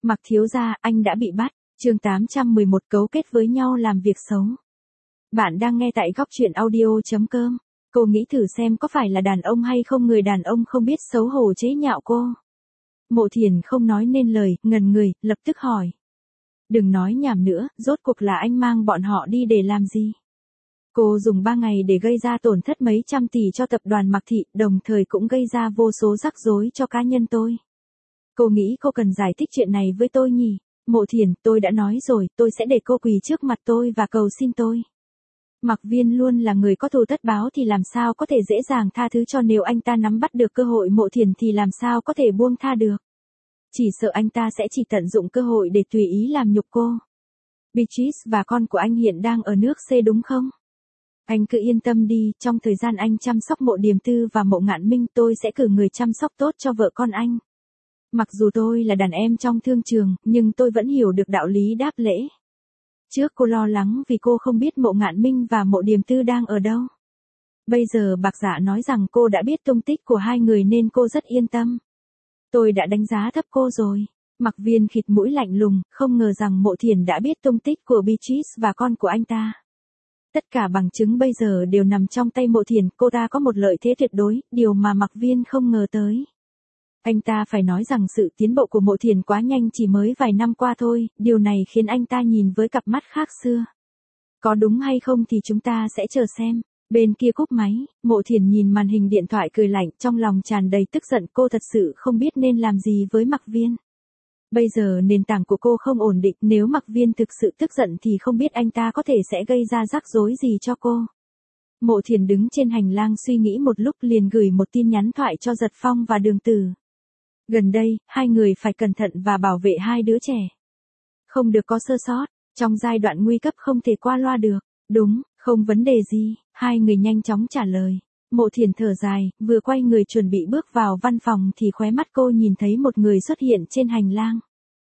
Mặc thiếu gia, anh đã bị bắt. Chương 811 cấu kết với nhau làm việc xấu. Bạn đang nghe tại góc truyện audio.com. Cô nghĩ thử xem có phải là đàn ông hay không, người đàn ông không biết xấu hổ chế nhạo cô. Mộ Thiền không nói nên lời, ngần người, lập tức hỏi. Đừng nói nhảm nữa, rốt cuộc là anh mang bọn họ đi để làm gì? Cô dùng 3 ngày để gây ra tổn thất mấy trăm tỷ cho tập đoàn Mạc Thị, đồng thời cũng gây ra vô số rắc rối cho cá nhân tôi. Cô nghĩ cô cần giải thích chuyện này với tôi nhỉ? Mộ Thiền, tôi đã nói rồi, tôi sẽ để cô quỳ trước mặt tôi và cầu xin tôi. Mạc Viên luôn là người có thù tất báo thì làm sao có thể dễ dàng tha thứ cho, nếu anh ta nắm bắt được cơ hội Mộ Thiền thì làm sao có thể buông tha được. Chỉ sợ anh ta sẽ chỉ tận dụng cơ hội để tùy ý làm nhục cô. Beatrice và con của anh hiện đang ở nước C đúng không? Anh cứ yên tâm đi, trong thời gian anh chăm sóc Mộ Điềm Tư và Mộ Ngạn Minh tôi sẽ cử người chăm sóc tốt cho vợ con anh. Mặc dù tôi là đàn em trong thương trường, nhưng tôi vẫn hiểu được đạo lý đáp lễ. Trước cô lo lắng vì cô không biết Mộ Ngạn Minh và Mộ Điềm Tư đang ở đâu. Bây giờ Bạc Dạ nói rằng cô đã biết tung tích của hai người nên cô rất yên tâm. Tôi đã đánh giá thấp cô rồi. Mạc Viên khịt mũi lạnh lùng, không ngờ rằng Mộ Thiền đã biết tung tích của Beatrice và con của anh ta. Tất cả bằng chứng bây giờ đều nằm trong tay Mộ Thiền, cô ta có một lợi thế tuyệt đối, điều mà Mạc Viên không ngờ tới. Anh ta phải nói rằng sự tiến bộ của Mộ Thiền quá nhanh, chỉ mới vài năm qua thôi, điều này khiến anh ta nhìn với cặp mắt khác xưa. Có đúng hay không thì chúng ta sẽ chờ xem. Bên kia cúp máy, Mộ Thiền nhìn màn hình điện thoại cười lạnh, trong lòng tràn đầy tức giận, cô thật sự không biết nên làm gì với Mạc Viên. Bây giờ nền tảng của cô không ổn định, nếu Mạc Viên thực sự tức giận thì không biết anh ta có thể sẽ gây ra rắc rối gì cho cô. Mộ Thiền đứng trên hành lang suy nghĩ một lúc liền gửi một tin nhắn thoại cho Giật Phong và Đường Tử. Gần đây, hai người phải cẩn thận và bảo vệ hai đứa trẻ. Không được có sơ sót, trong giai đoạn nguy cấp không thể qua loa được. Đúng, không vấn đề gì, hai người nhanh chóng trả lời. Mộ Thiền thở dài, vừa quay người chuẩn bị bước vào văn phòng thì khóe mắt cô nhìn thấy một người xuất hiện trên hành lang.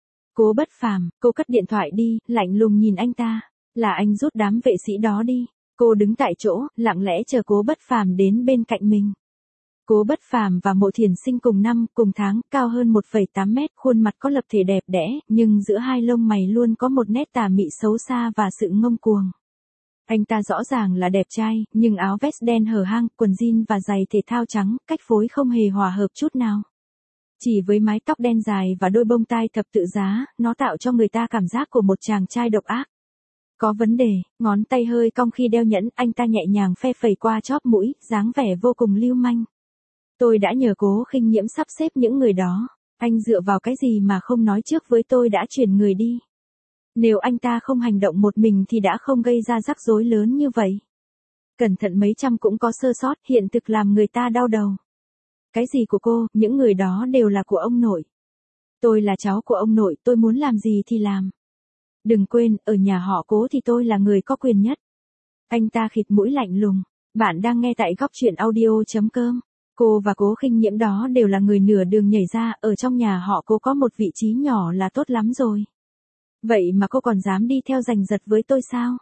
Cố Bất Phàm, cô cất điện thoại đi, lạnh lùng nhìn anh ta. Là anh rút đám vệ sĩ đó đi. Cô đứng tại chỗ, lặng lẽ chờ Cố Bất Phàm đến bên cạnh mình. Cố Bất Phàm và Mộ Thiền sinh cùng năm, cùng tháng, cao hơn 1,8 mét, khuôn mặt có lập thể đẹp đẽ, nhưng giữa hai lông mày luôn có một nét tà mị xấu xa và sự ngông cuồng. Anh ta rõ ràng là đẹp trai, nhưng áo vest đen hở hang, quần jean và giày thể thao trắng, cách phối không hề hòa hợp chút nào. Chỉ với mái tóc đen dài và đôi bông tai thập tự giá, nó tạo cho người ta cảm giác của một chàng trai độc ác. Có vấn đề, ngón tay hơi cong khi đeo nhẫn, anh ta nhẹ nhàng phe phẩy qua chóp mũi, dáng vẻ vô cùng lưu manh. Tôi đã nhờ Cố Khinh Nhiễm sắp xếp những người đó. Anh dựa vào cái gì mà không nói trước với tôi đã chuyển người đi? Nếu anh ta không hành động một mình thì đã không gây ra rắc rối lớn như vậy. Cẩn thận mấy trăm cũng có sơ sót, hiện thực làm người ta đau đầu. Cái gì của cô, những người đó đều là của ông nội. Tôi là cháu của ông nội, tôi muốn làm gì thì làm. Đừng quên, ở nhà họ Cố thì tôi là người có quyền nhất. Anh ta khịt mũi lạnh lùng. Bạn đang nghe tại góc truyện audio.com. Cô và Cố Khinh Nhiễm đó đều là người nửa đường nhảy ra, ở trong nhà họ Cố có một vị trí nhỏ là tốt lắm rồi. Vậy mà cô còn dám đi theo giành giật với tôi sao?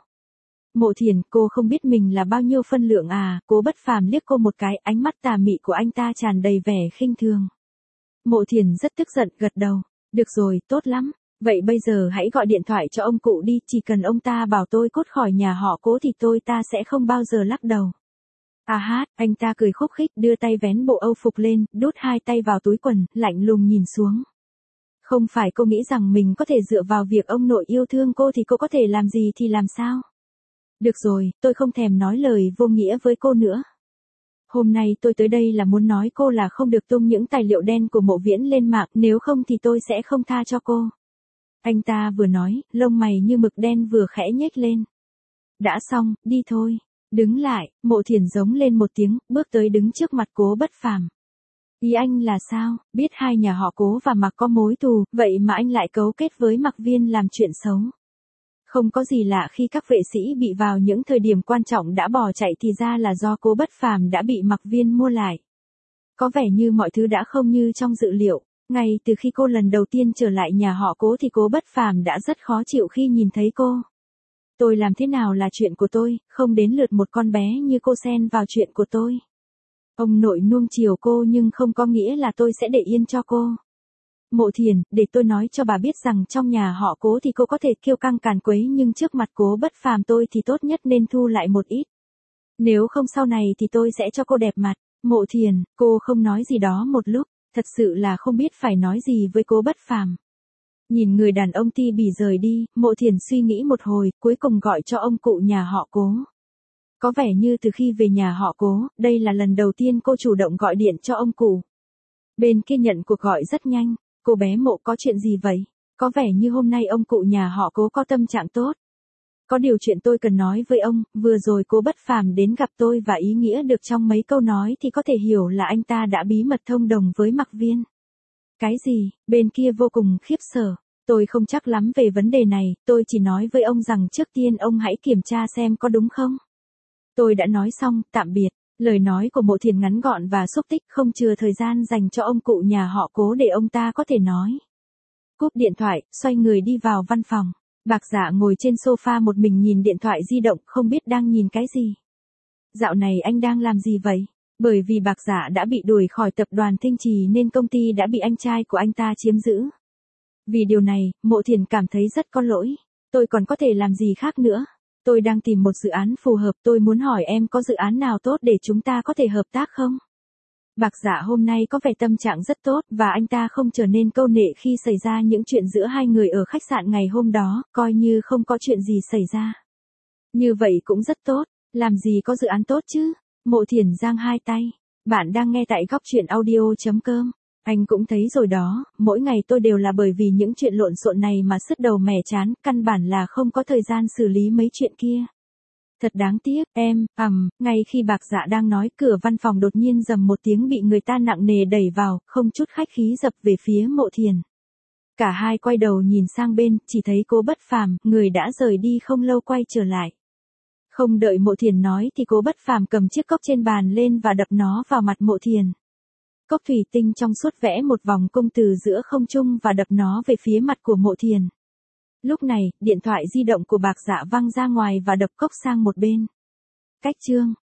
Mộ Thiền, cô không biết mình là bao nhiêu phân lượng à? Cố Bất Phàm liếc cô một cái, ánh mắt tà mị của anh ta tràn đầy vẻ khinh thường. Mộ Thiền rất tức giận, gật đầu. Được rồi, tốt lắm. Vậy bây giờ hãy gọi điện thoại cho ông cụ đi, chỉ cần ông ta bảo tôi cút khỏi nhà họ Cố thì tôi ta sẽ không bao giờ lắc đầu. À hát, anh ta cười khúc khích, đưa tay vén bộ âu phục lên, đút hai tay vào túi quần, lạnh lùng nhìn xuống. Không phải cô nghĩ rằng mình có thể dựa vào việc ông nội yêu thương cô thì cô có thể làm gì thì làm sao? Được rồi, tôi không thèm nói lời vô nghĩa với cô nữa. Hôm nay tôi tới đây là muốn nói cô là không được tung những tài liệu đen của Mộ Viễn lên mạng, nếu không thì tôi sẽ không tha cho cô. Anh ta vừa nói, lông mày như mực đen vừa khẽ nhếch lên. Đã xong, đi thôi. Đứng lại, Mộ Thiền giống lên một tiếng, bước tới đứng trước mặt Cố Bất Phàm. Ý anh là sao? Biết hai nhà họ Cố và Mạc có mối thù, vậy mà anh lại cấu kết với Mạc Viên làm chuyện xấu. Không có gì lạ khi các vệ sĩ bị vào những thời điểm quan trọng đã bỏ chạy thì ra là do Cố Bất Phàm đã bị Mạc Viên mua lại. Có vẻ như mọi thứ đã không như trong dự liệu. Ngay từ khi cô lần đầu tiên trở lại nhà họ Cố thì Cố Bất Phàm đã rất khó chịu khi nhìn thấy cô. Tôi làm thế nào là chuyện của tôi, không đến lượt một con bé như cô xen vào chuyện của tôi. Ông nội nuông chiều cô nhưng không có nghĩa là tôi sẽ để yên cho cô. Mộ Thiền, để tôi nói cho bà biết rằng trong nhà họ Cố thì cô có thể kiêu căng càn quấy nhưng trước mặt Cố Bất Phàm tôi thì tốt nhất nên thu lại một ít. Nếu không sau này thì tôi sẽ cho cô đẹp mặt. Mộ Thiền, cô không nói gì đó một lúc, thật sự là không biết phải nói gì với Cố Bất Phàm. Nhìn người đàn ông ti bỉ rời đi, Mộ Thiền suy nghĩ một hồi, cuối cùng gọi cho ông cụ nhà họ Cố. Có vẻ như từ khi về nhà họ Cố, đây là lần đầu tiên cô chủ động gọi điện cho ông cụ. Bên kia nhận cuộc gọi rất nhanh, cô bé Mộ có chuyện gì vậy? Có vẻ như hôm nay ông cụ nhà họ Cố có tâm trạng tốt. Có điều chuyện tôi cần nói với ông, vừa rồi Cố Bất Phàm đến gặp tôi và ý nghĩa được trong mấy câu nói thì có thể hiểu là anh ta đã bí mật thông đồng với Mạc Viên. Cái gì? Bên kia vô cùng khiếp sợ. Tôi không chắc lắm về vấn đề này, tôi chỉ nói với ông rằng trước tiên ông hãy kiểm tra xem có đúng không. Tôi đã nói xong, tạm biệt. Lời nói của Mộ Thiền ngắn gọn và xúc tích, không chừa thời gian dành cho ông cụ nhà họ Cố để ông ta có thể nói. Cúp điện thoại, xoay người đi vào văn phòng. Bạc Dạ ngồi trên sofa một mình nhìn điện thoại di động, không biết đang nhìn cái gì. Dạo này anh đang làm gì vậy? Bởi vì Bạc Dạ đã bị đuổi khỏi tập đoàn Thanh Trì nên công ty đã bị anh trai của anh ta chiếm giữ. Vì điều này, Mộ Thiền cảm thấy rất có lỗi. Tôi còn có thể làm gì khác nữa? Tôi đang tìm một dự án phù hợp, tôi muốn hỏi em có dự án nào tốt để chúng ta có thể hợp tác không? Bạc Dạ hôm nay có vẻ tâm trạng rất tốt và anh ta không trở nên câu nệ khi xảy ra những chuyện giữa hai người ở khách sạn ngày hôm đó, coi như không có chuyện gì xảy ra. Như vậy cũng rất tốt, làm gì có dự án tốt chứ? Mộ Thiền giang hai tay. Bạn đang nghe tại góc truyện audio.com. Anh cũng thấy rồi đó, mỗi ngày tôi đều là bởi vì những chuyện lộn xộn này mà sứt đầu mẻ chán, căn bản là không có thời gian xử lý mấy chuyện kia. Thật đáng tiếc, em, ngay khi Bạc Dạ đang nói, cửa văn phòng đột nhiên rầm một tiếng bị người ta nặng nề đẩy vào, không chút khách khí dập về phía Mộ Thiền. Cả hai quay đầu nhìn sang bên, chỉ thấy Cố Bất Phàm, người đã rời đi không lâu quay trở lại. Không đợi Mộ Thiền nói thì Cố Bất Phàm cầm chiếc cốc trên bàn lên và đập nó vào mặt Mộ Thiền. Cốc thủy tinh trong suốt vẽ một vòng cung từ giữa không trung và đập nó về phía mặt của Mộ Thiền. Lúc này, điện thoại di động của Bạc Dạ văng ra ngoài và đập cốc sang một bên. Cách chương